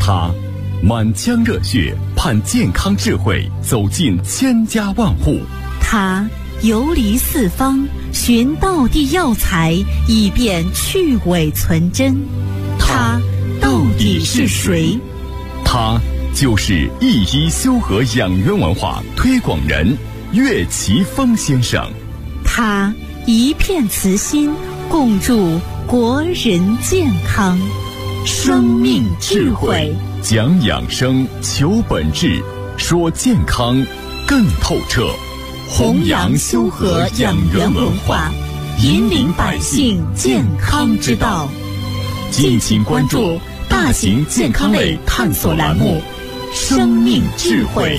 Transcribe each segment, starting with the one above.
他满腔热血盼健康智慧走进千家万户， 他游离四方寻道地药材以便去伪存真，他到底是谁？ 他就是一一修和养元文化推广人岳奇峰先生。 他一片慈心共筑国人健康，生命智慧， 讲养生求本质，说健康更透彻， 弘扬修和养元文化，引领百姓健康之道。 敬请关注大型健康类探索栏目《生命智慧》。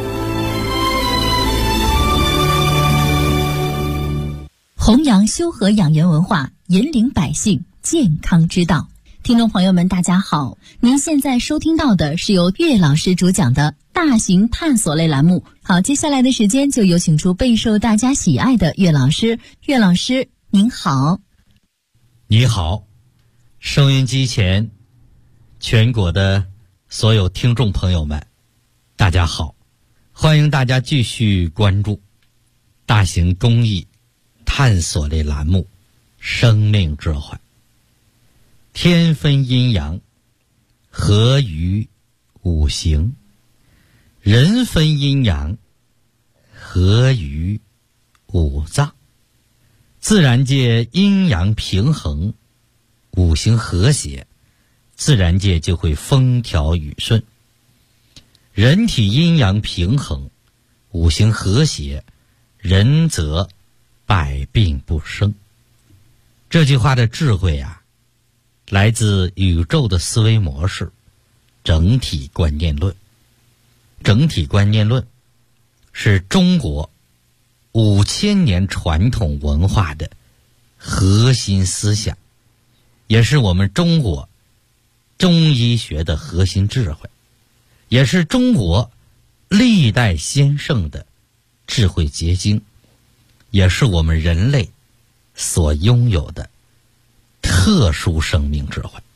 弘扬修和养元文化，引领百姓健康之道。听众朋友们大家好，您现在收听到的是由岳老师主讲的大型探索类栏目。好，接下来的时间就有请出备受大家喜爱的岳老师。岳老师您好。 你好，收音机前全国的所有听众朋友们大家好，欢迎大家继续关注大型公益探索类栏目《生命智慧》。天分阴阳，合于五行；人分阴阳，合于五脏。自然界阴阳平衡，五行和谐，自然界就会风调雨顺。人体阴阳平衡，五行和谐，人则百病不生。这句话的智慧啊，来自宇宙的思维模式整体观念论。整体观念论是中国5000年传统文化的核心思想，也是我们中国中医学的核心智慧，也是中国历代先圣的智慧结晶，也是我们人类所拥有的特殊生命智慧。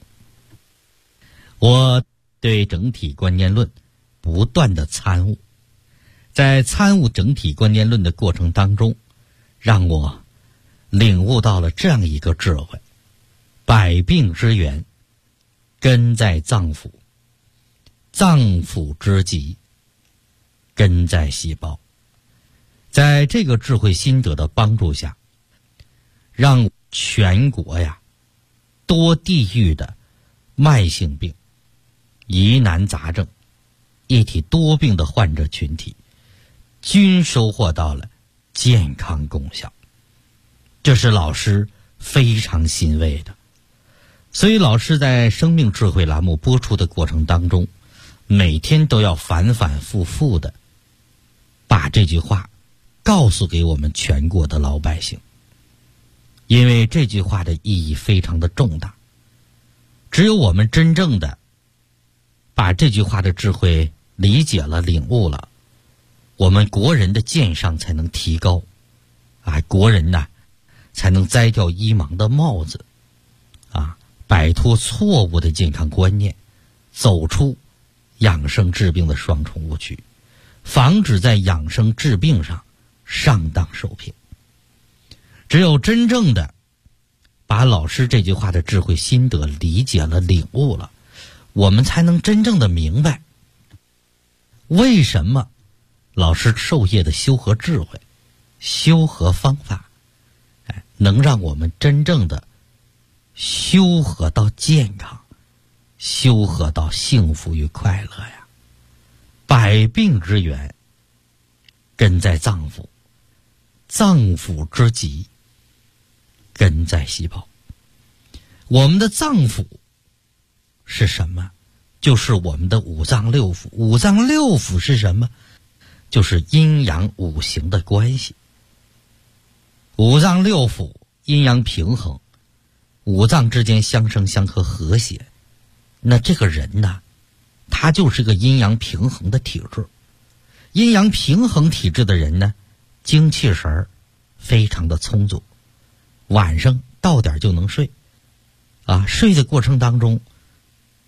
我对整体观念论不断的参悟，在参悟整体观念论的过程当中，让我领悟到了这样一个智慧：百病之源根在脏腑，脏腑之疾根在细胞。在这个智慧心得的帮助下，让全国呀多地域的慢性病、疑难杂症、一体多病的患者群体均收获到了健康功效，这是老师非常欣慰的。所以老师在生命智慧栏目播出的过程当中，每天都要反反复复的把这句话告诉给我们全国的老百姓，因为这句话的意义非常的重大。只有我们真正的把这句话的智慧理解了、领悟了，我们国人的健上才能提高啊，国人呢才能摘掉医盲的帽子啊，摆脱错误的健康观念，走出养生治病的双重误区，防止在养生治病上上当受骗。只有真正的把老师这句话的智慧心得理解了、领悟了，我们才能真正的明白为什么老师授业的修和智慧、修和方法能让我们真正的修和到健康，修和到幸福与快乐呀。百病之源根在脏腑，脏腑之疾根在细胞。我们的脏腑是什么？就是我们的五脏六腑。五脏六腑是什么？就是阴阳五行的关系。五脏六腑阴阳平衡，五脏之间相生相克和谐，那这个人呢，他就是个阴阳平衡的体质。阴阳平衡体质的人呢，精气神非常的充足，晚上到点就能睡啊，睡的过程当中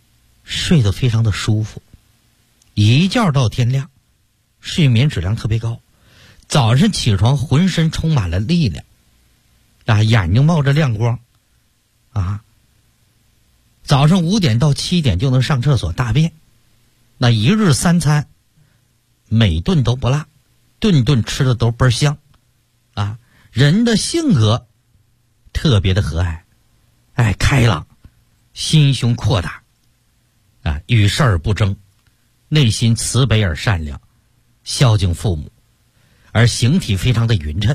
睡得非常的舒服，一觉到天亮，睡眠质量特别高，早晨起床浑身充满了力量啊，眼睛冒着亮光啊，早上5点到7点就能上厕所大便，那一日3餐每顿都不落，顿顿吃的都倍儿香啊，人的性格特别的和蔼，开朗，心胸阔大啊，与世而不争，内心慈悲而善良，孝敬父母，而形体非常的匀称，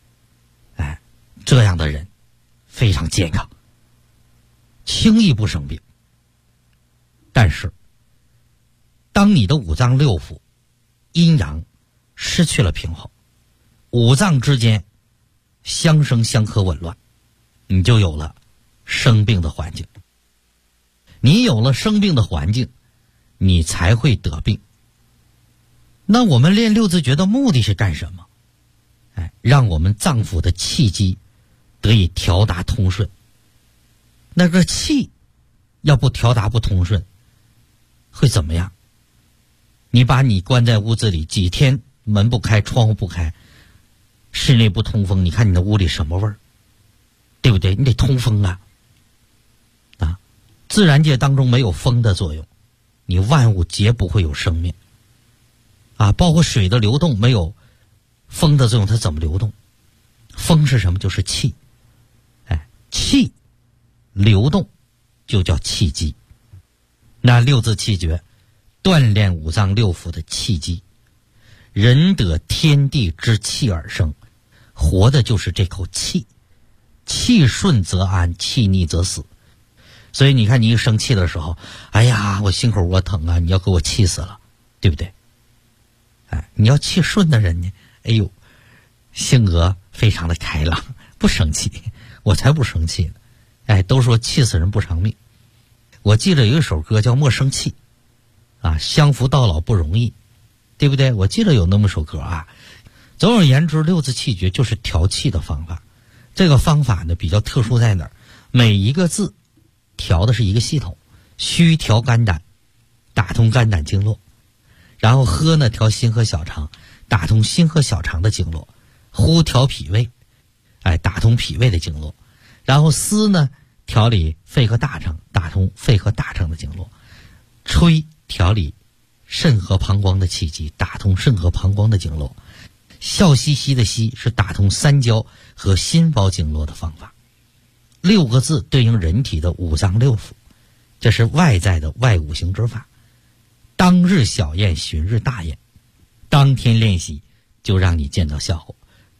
这样的人非常健康，轻易不生病。但是当你的五脏六腑阴阳失去了平衡，五脏之间相生相克紊乱，你就有了生病的环境。你有了生病的环境，你才会得病。那我们练六字诀的目的是干什么？让我们脏腑的气机得以调达通顺。那个气要不调达不通顺，会怎么样？你把你关在屋子里几天，门不开，窗户不开，室内不通风，你看你的屋里什么味儿？对不对？你得通风啊！自然界当中没有风的作用，你万物皆不会有生命啊！包括水的流动没有风的作用，它怎么流动？风是什么？就是气，气流动就叫气机。那六字气诀锻炼五脏六腑的气机，人得天地之气而生，活的就是这口气，气顺则安，气逆则死。所以你看，你一生气的时候，哎呀，我心口窝疼啊，你要给我气死了，对不对？你要气顺的人呢，哎呦，性格非常的开朗，不生气，我才不生气呢。都说气死人不偿命。我记得有一首歌叫《莫生气》啊，相扶到老不容易，对不对？我记得有那么首歌啊。总而言之，六字气诀就是调气的方法。这个方法呢比较特殊在哪儿？每一个字调的是一个系统，虚调肝胆，打通肝胆经络，然后喝呢调心和小肠，打通心和小肠的经络，呼调脾胃，打通脾胃的经络，然后思呢调理肺和大肠，打通肺和大肠的经络，吹调理肾和膀胱的气机，打通肾和膀胱的经络，笑嘻嘻的嘻是打通三焦和心包经络的方法。6个字对应人体的五脏六腑，这是外在的外五行之法。当日小验，旬日大验，当天练习就让你见到效果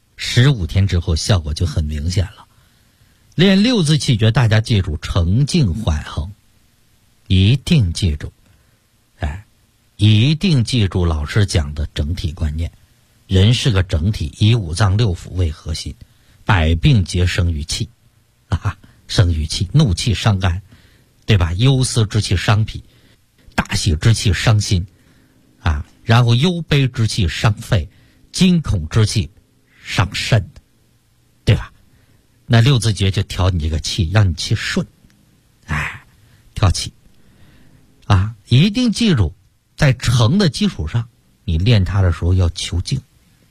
，15天之后效果就很明显了。练六字气诀，大家记住澄静缓衡，一定记住，一定记住老师讲的整体观念。人是个整体，以五脏六腑为核心，百病皆生于气生于气，怒气伤肝，对吧？忧思之气伤脾，大喜之气伤心然后忧悲之气伤肺，惊恐之气伤肾，对吧？那六字诀就调你这个气，让你气顺，调气一定记住，在诚的基础上，你练它的时候要求静，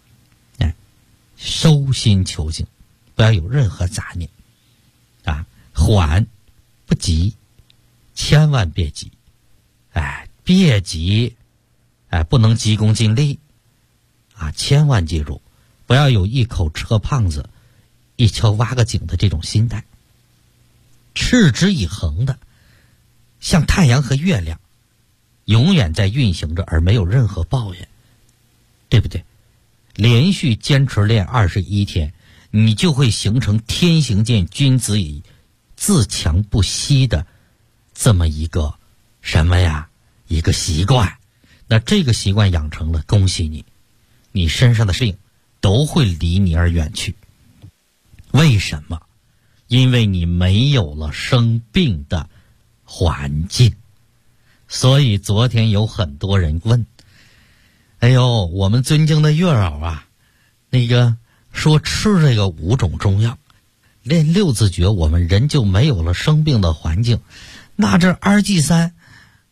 收心求静，不要有任何杂念缓不急，千万别急，别急，不能急功近利千万记住，不要有一口吃个胖子，一锹挖个井的这种心态，持之以恒的，像太阳和月亮，永远在运行着，而没有任何抱怨，对不对？连续坚持练21天，你就会形成天行健，君子以自强不息的这么一个什么呀？一个习惯。那这个习惯养成了，恭喜你，你身上的病都会离你而远去。为什么？因为你没有了生病的环境。所以昨天有很多人问，我们尊敬的月老那个说吃这个5种中药，练六字诀，我们人就没有了生病的环境。那这2G3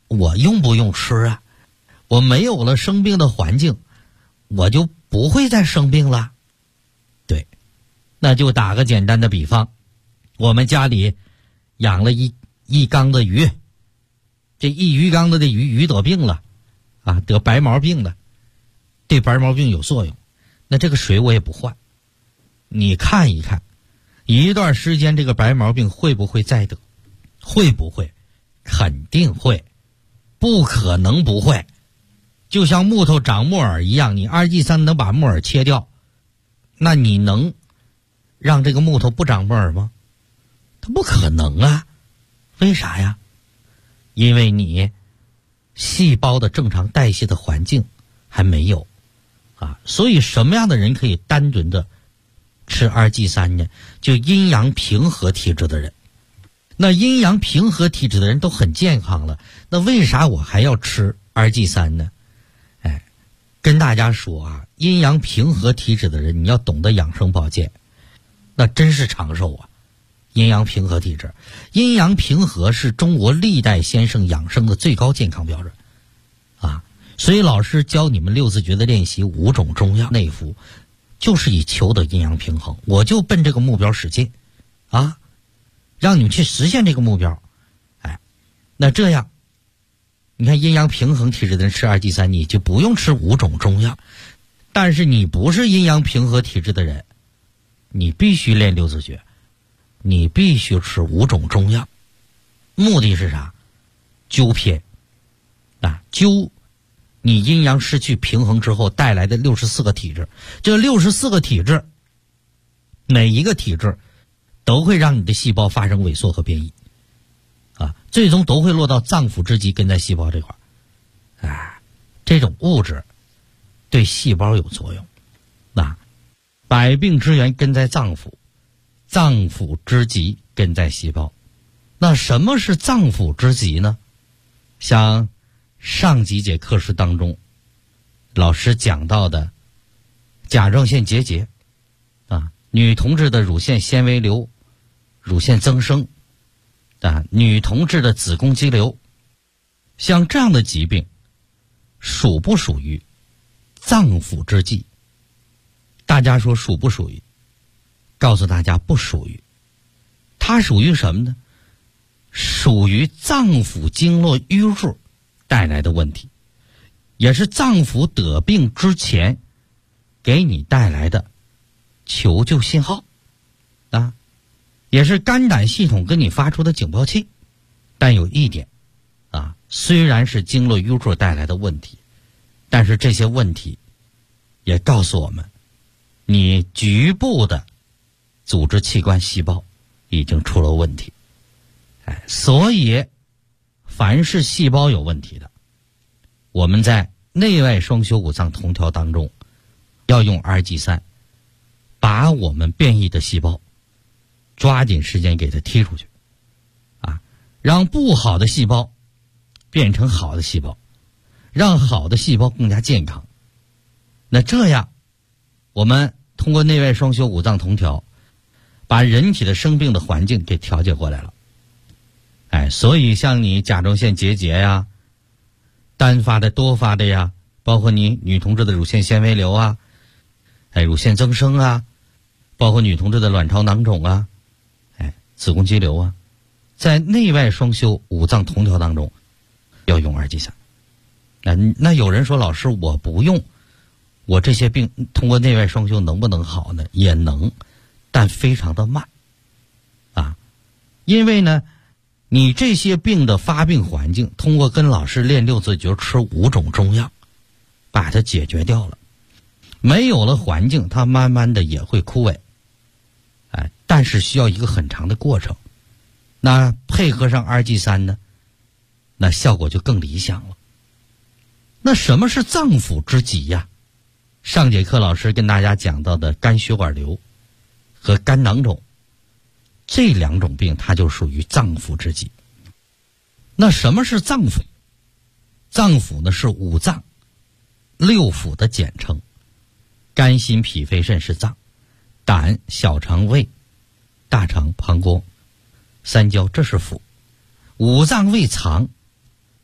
我用不用吃啊？我没有了生病的环境，我就不会再生病了。对，那就打个简单的比方，我们家里养了一缸的鱼，这一鱼缸的鱼得病了啊，得白毛病了，对白毛病有作用，那这个水我也不换。你看一看，一段时间这个白毛病会不会再得？会不会？肯定会，不可能不会。就像木头长木耳一样，你2G3能把木耳切掉，那你能让这个木头不长木耳吗？它不可能啊。为啥呀？因为你细胞的正常代谢的环境还没有啊。所以什么样的人可以单纯的吃2G3呢？就阴阳平和体质的人。那阴阳平和体质的人都很健康了，那为啥我还要吃2G3呢？跟大家说啊，阴阳平和体质的人，你要懂得养生保健，那真是长寿啊。阴阳平和体质，阴阳平和是中国历代先生养生的最高健康标准啊。所以老师教你们6字诀的练习5种中药内服，就是以求得阴阳平衡，我就奔这个目标使劲啊，让你们去实现这个目标。那这样你看阴阳平衡体质的人吃2G3，你就不用吃5种中药。但是你不是阴阳平和体质的人，你必须练6字诀，你必须吃5种中药。目的是啥？纠偏啊，纠你阴阳失去平衡之后带来的64个体质。这64个体质，每一个体质都会让你的细胞发生萎缩和变异啊，最终都会落到脏腑之极，根在细胞这块这种物质对细胞有作用百病之源根在脏腑，脏腑之极根在细胞。那什么是脏腑之极呢？像上几节课时当中老师讲到的甲状腺结节女同志的乳腺纤维瘤、乳腺增生女同志的子宫肌瘤，像这样的疾病属不属于脏腑之疾？大家说属不属于？告诉大家不属于。它属于什么呢？属于脏腑经络淤弱带来的问题，也是脏腑得病之前给你带来的求救信号也是肝胆系统跟你发出的警报器。但有一点虽然是经络淤弱带来的问题，但是这些问题也告诉我们，你局部的组织器官细胞已经出了问题。所以凡是细胞有问题的，我们在内外双修五脏同调当中要用2G3把我们变异的细胞抓紧时间给它踢出去让不好的细胞变成好的细胞，让好的细胞更加健康。那这样我们通过内外双修五脏同调，把人体的生病的环境给调节过来了。所以像你甲状腺结节呀，单发的多发的呀，包括你女同志的乳腺纤维瘤乳腺增生包括女同志的卵巢囊肿子宫肌瘤在内外双修五脏同调当中要用2G3。那有人说老师我不用，我这些病通过内外双修能不能好呢？也能，但非常的慢因为呢你这些病的发病环境通过跟老师练6字诀吃5种中药把它解决掉了，没有了环境它慢慢的也会枯萎但是需要一个很长的过程。那配合上2G3呢，那效果就更理想了。那什么是脏腑之疾呀？上节课老师跟大家讲到的肝血管瘤和肝囊肿，这2种病它就属于脏腑之疾。那什么是脏腑？脏腑呢是5脏6腑的简称，肝心脾肺肾是脏，胆小肠胃大肠膀胱三焦这是腑。5脏为藏，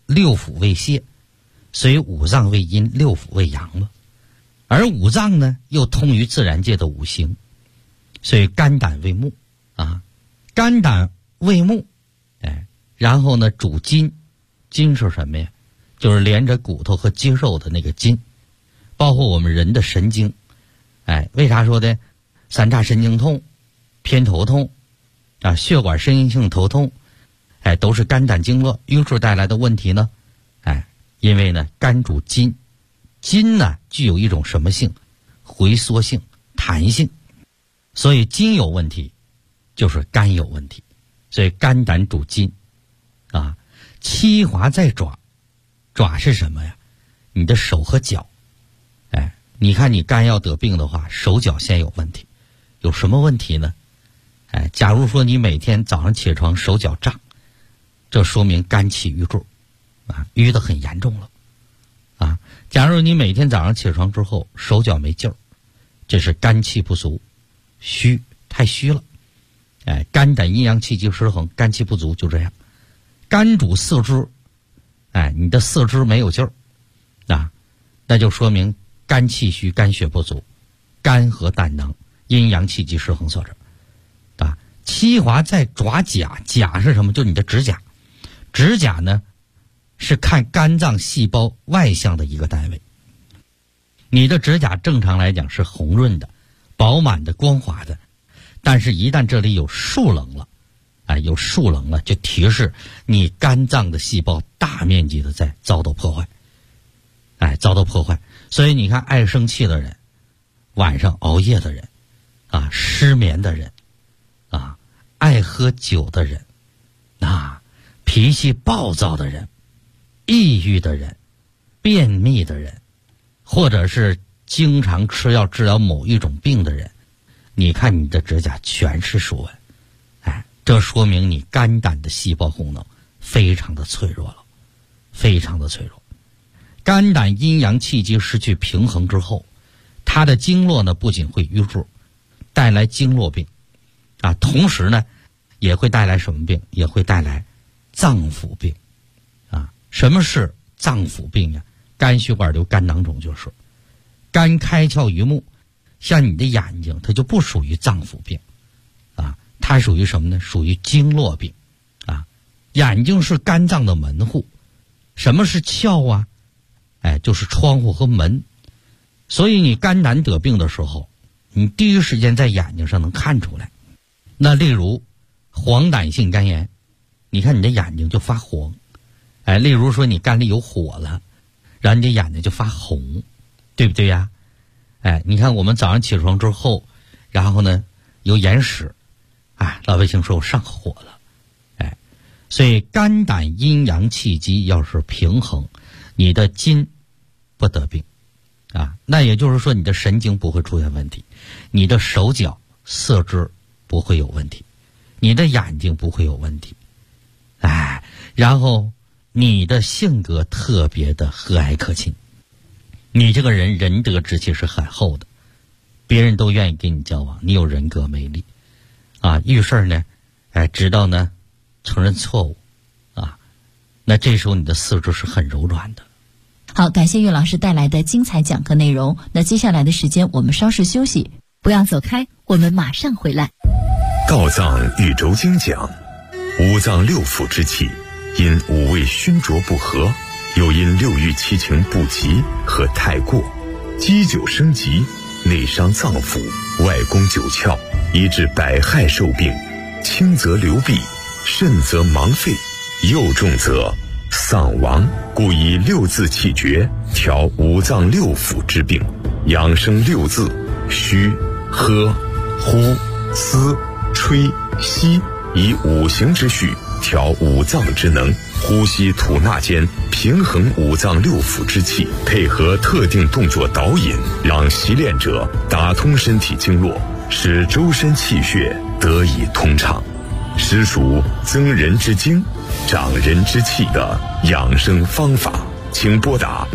六腑为泻，所以五脏为阴，六腑为阳嘛。而五脏呢，又通于自然界的五行，所以肝胆为木啊，肝胆为木，然后呢主筋，筋是什么呀？就是连着骨头和肌肉的那个筋，包括我们人的神经。为啥说的三叉神经痛、偏头痛啊、血管神经性头痛，都是肝胆经络瘀滞带来的问题呢？因为呢肝主筋，筋呢具有一种什么性？回缩性、弹性，所以筋有问题，就是肝有问题。所以肝胆主筋啊。七华在爪，爪是什么呀？你的手和脚。你看你肝要得病的话，手脚先有问题。有什么问题呢？假如说你每天早上起床手脚胀，这说明肝气郁滞啊，郁得很严重了啊。假如你每天早上起床之后手脚没劲儿，这是肝气不足，虚，太虚了。肝胆阴阳气机失衡，肝气不足就这样。肝主四肢，你的四肢没有劲儿啊，那就说明肝气虚，肝血不足，肝和胆囊阴阳气机失衡所致啊。七华在爪甲，甲是什么？就是你的指甲。指甲呢是看肝脏细胞外向的一个单位。你的指甲正常来讲是红润的、饱满的、光滑的，但是一旦这里有竖棱了，有竖棱了，就提示你肝脏的细胞大面积的在遭到破坏，遭到破坏。所以你看，爱生气的人，晚上熬夜的人，失眠的人，爱喝酒的人，脾气暴躁的人，抑郁的人，便秘的人，或者是经常吃药治疗某一种病的人，你看你的指甲全是竖纹，这说明你肝胆的细胞功能非常的脆弱了，非常的脆弱。肝胆阴阳气机失去平衡之后，它的经络呢不仅会瘀滞，带来经络病同时呢也会带来什么病？也会带来脏腑病什么是脏腑病呀？肝血管瘤、肝囊肿就是。肝开窍于目，像你的眼睛它就不属于脏腑病它属于什么呢？属于经络病眼睛是肝脏的门户。什么是窍啊？就是窗户和门。所以你肝胆得病的时候，你第一时间在眼睛上能看出来。那例如黄疸性肝炎，你看你的眼睛就发黄。例如说你肝里有火了，然后你的眼睛就发红，对不对呀？你看我们早上起床之后，然后呢有眼屎，老百姓说我上火了。所以肝胆阴阳气机要是平衡，你的筋不得病那也就是说你的神经不会出现问题，你的手脚四肢不会有问题，你的眼睛不会有问题，然后你的性格特别的和蔼可亲，你这个人仁德之气是很厚的，别人都愿意跟你交往，你有人格魅力遇事呢知道呢承认错误那这时候你的四肢是很柔软的。 好，感谢岳老师带来的精彩讲课内容。那接下来的时间我们稍事休息，不要走开，我们马上回来。 道藏宇宙经讲，五脏六腑之气因五味熏浊不和，又因六欲七情不及和太过，积久生疾，内伤脏腑，外攻九窍，以致百害受病，轻则流弊，甚则盲废，又重则丧亡。故以六字气诀调五脏六腑之病，养生六字：虚、喝、呼、思、吹、吸，以五行之序调五脏之能，呼吸吐纳间平衡五脏六腑之气，配合特定动作导引，让习练者打通身体经络，使周身气血得以通畅，实属增人之精、长人之气的养生方法。请拨打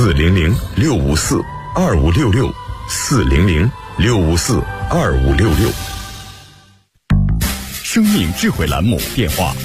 400-654-2566 400-654-2566。生命智慧栏目电话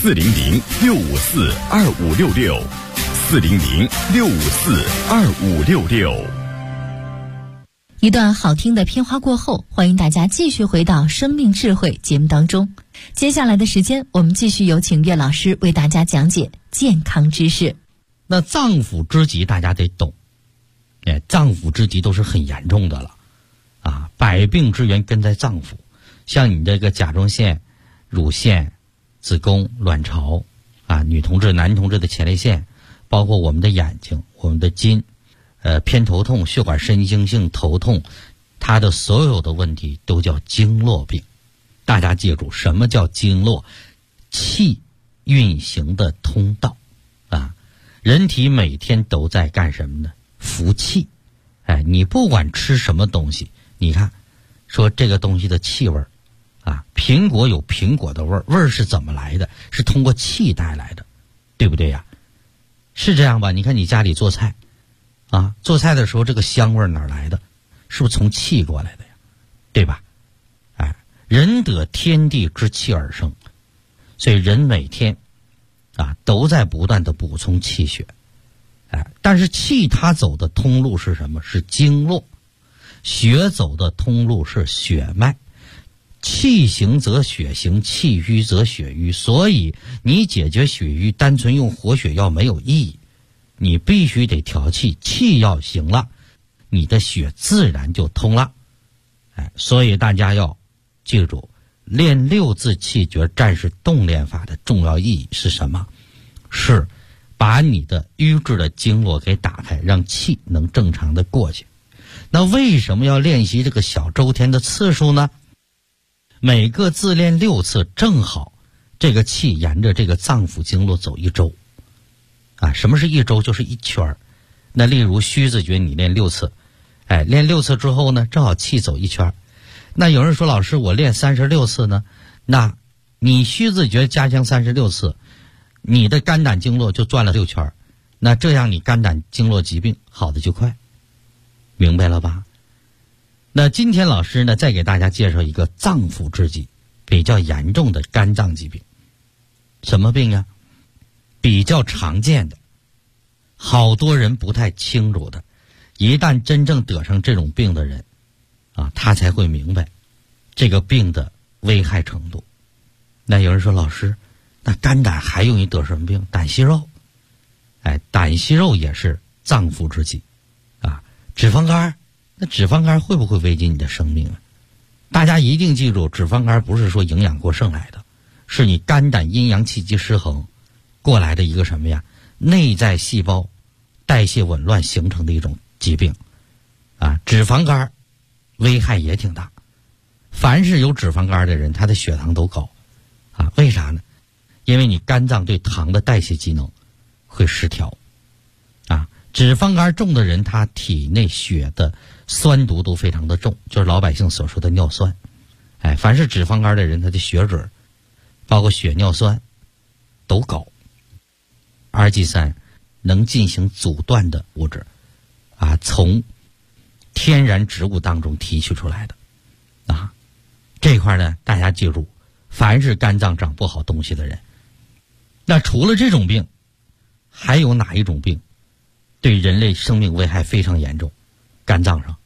，400-654-2566，400-654-2566。 一段好听的片花过后，欢迎大家继续回到生命智慧节目当中。接下来的时间，我们继续有请岳老师为大家讲解健康知识。 那脏腑之疾大家得懂，脏腑之疾都是很严重的了啊，百病之源根在脏腑，像你这个甲状腺、乳腺、子宫、卵巢啊，女同志、男同志的前列腺，包括我们的眼睛、我们的筋，偏头痛、血管神经性头痛，它的所有的问题都叫经络病。大家记住，什么叫经络？气运行的通道啊。人体每天都在干什么呢？服气。你不管吃什么东西，你看说这个东西的气味啊，苹果有苹果的味儿，味儿是怎么来的？是通过气带来的，对不对呀？是这样吧？你看你家里做菜啊，做菜的时候这个香味哪来的？是不是从气过来的呀？对吧？人得天地之气而生，所以人每天啊都在不断的补充气血。但是气它走的通路是什么？是经络。血走的通路是血脉。气行则血行，气瘀则血瘀。所以你解决血瘀单纯用活血药没有意义，你必须得调气，气要行了，你的血自然就通了。所以大家要记住，练六字气绝战士动练法的重要意义是什么？是把你的瘀滞的经络给打开，让气能正常的过去。那为什么要练习这个小周天的次数呢？每个自练6次，正好这个气沿着这个脏腑经络走1周。什么是1周？就是1圈。那例如虚字诀你练6次，练6次之后呢，正好气走1圈。那有人说，老师我练36次呢，那你虚字诀加强36次，你的肝胆经络就转了6圈，那这样你肝胆经络疾病好的就快，明白了吧？那今天老师呢，再给大家介绍一个脏腑之疾，比较严重的肝脏疾病。什么病啊？比较常见的，好多人不太清楚的，一旦真正得上这种病的人他才会明白这个病的危害程度。那有人说，老师那肝胆还容易得什么病？胆息肉。胆息肉也是脏腑之疾脂肪肝，那脂肪肝会不会危及你的生命啊？大家一定记住，脂肪肝不是说营养过剩来的，是你肝胆阴阳气机失衡过来的一个什么呀？内在细胞代谢紊乱形成的一种疾病脂肪肝危害也挺大。凡是有脂肪肝的人，他的血糖都高为啥呢？因为你肝脏对糖的代谢机能会失调脂肪肝重的人，他体内血的酸度都非常的重，就是老百姓所说的尿酸。凡是脂肪肝的人，他的血脂包括血尿酸都高。氨基酸能进行阻断的物质从天然植物当中提取出来的这块呢，大家记住，凡是肝脏长不好东西的人，那除了这种病，还有哪一种病对人类生命危害非常严重？肝脏上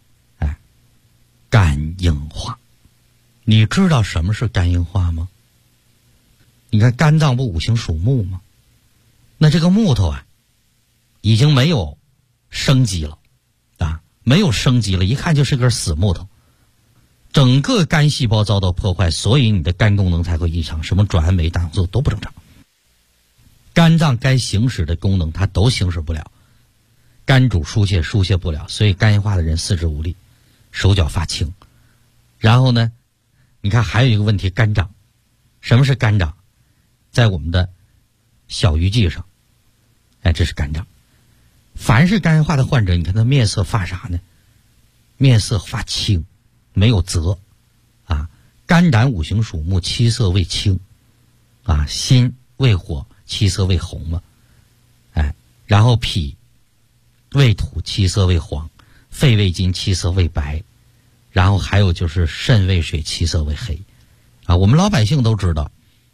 肝硬化。你知道什么是肝硬化吗？你看肝脏不五行属木吗？那这个木头已经没有生机了没有生机了，一看就是根死木头，整个肝细胞遭到破坏，所以你的肝功能才会异常，什么转氨酶、胆红素都不正常，肝脏该行使的功能它都行使不了。肝主疏泄，疏泄不了，所以肝硬化的人四肢无力，手脚发青。然后呢，你看还有一个问题，肝长。什么是肝长？在我们的小鱼际上这是肝长。凡是肝硬化的患者，你看他面色发啥呢？面色发青，没有泽肝胆五行属木，七色为青心为火，七色为红嘛然后脾为土，七色为黄，肺为金，七色为白，然后还有就是肾为水，七色为黑我们老百姓都知道，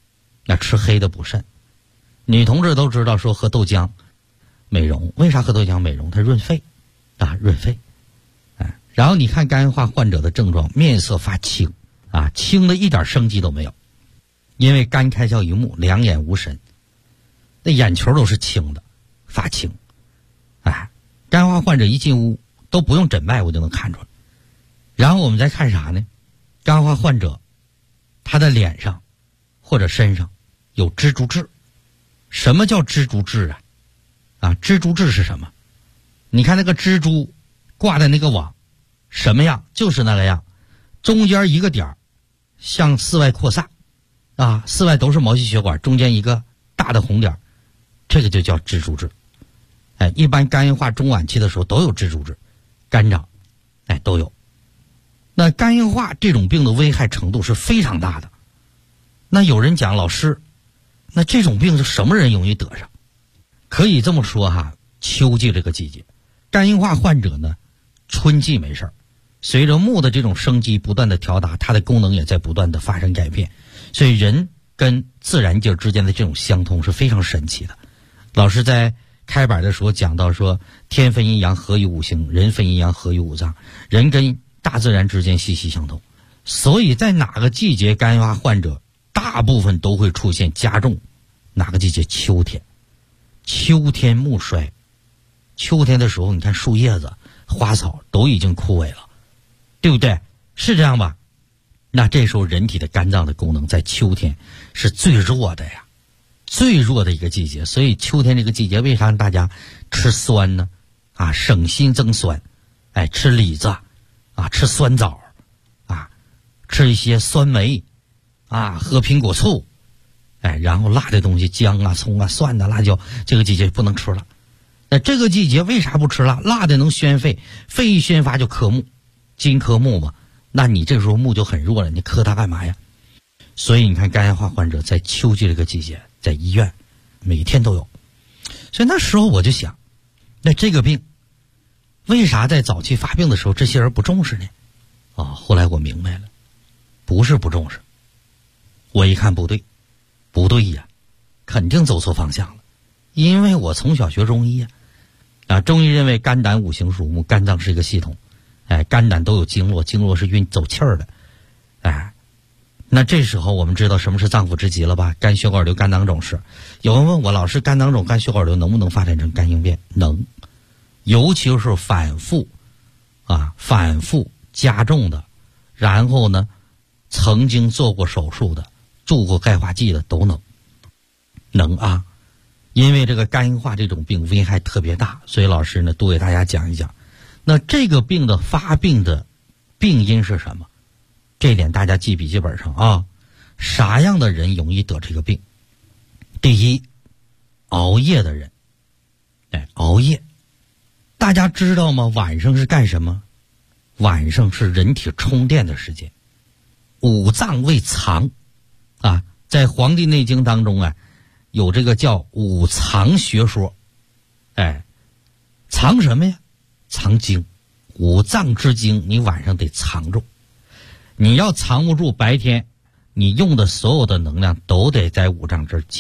那吃黑的补肾。女同志都知道说喝豆浆美容，为啥喝豆浆美容？它润肺啊，润肺。然后你看肝硬化患者的症状，面色发青啊，青的一点生机都没有，因为肝开窍于目，两眼无神，那眼球都是青的，发青。肝硬化患者一进屋都不用诊脉我就能看出来。然后我们再看啥呢？肝硬化患者他的脸上或者身上有蜘蛛痣。什么叫蜘蛛痣啊？蜘蛛痣是什么？你看那个蜘蛛挂在那个网什么样？就是那个样，中间一个点向四外扩散啊，四外都是毛细血管，中间一个大的红点，这个就叫蜘蛛痣。一般肝硬化中晚期的时候都有蜘蛛痣，肝长都有。那肝硬化这种病的危害程度是非常大的。那有人讲，老师，那这种病是什么人容易得上？可以这么说哈，秋季这个季节，肝硬化患者呢，春季没事儿，随着木的这种生机不断的调达，它的功能也在不断的发生改变，所以人跟自然界之间的这种相通是非常神奇的。老师在开板的时候讲到说，天分阴阳合于五行，人分阴阳合于五脏，人跟大自然之间息息相通。所以在哪个季节肝硬化患者大部分都会出现加重？哪个季节？秋天。秋天木衰，秋天的时候你看树叶子花草都已经枯萎了，对不对？是这样吧？那这时候人体的肝脏的功能在秋天是最弱的呀，最弱的一个季节。所以秋天这个季节为啥让大家吃酸呢？省心增酸，吃李子啊，吃酸枣啊，吃一些酸梅啊，喝苹果醋，然后辣的东西姜啊、葱啊、蒜啊、辣椒，这个季节不能吃了。那这个季节为啥不吃辣？辣的能宣肺，肺一宣发就克木，金克木嘛，那你这时候木就很弱了，你克它干嘛呀？所以你看肝硬化患者在秋季这个季节在医院每天都有。所以那时候我就想，那这个病为啥在早期发病的时候这些人不重视呢？后来我明白了，不是不重视，我一看不对呀，肯定走错方向了。因为我从小学中医中医认为肝胆五行属木，肝脏是一个系统，肝胆都有经络，经络是运走气儿的，那这时候我们知道什么是脏腑之疾了吧？肝血管瘤、肝囊肿是。有人问我，老师，肝囊肿、肝血管瘤能不能发展成肝硬变？能，尤其是反复加重的，然后呢，曾经做过手术的、注过钙化剂的都能啊。因为这个肝硬化这种病危害特别大，所以老师呢多给大家讲一讲。那这个病的发病的病因是什么？这点大家记笔记本上啊。啥样的人容易得这个病？第一，熬夜的人。熬夜，大家知道吗？晚上是干什么？晚上是人体充电的时间，五脏为藏在《黄帝内经》当中有这个叫五藏学说。藏什么呀？藏精，五脏之精你晚上得藏住。你要藏不住，白天你用的所有的能量都得在五脏之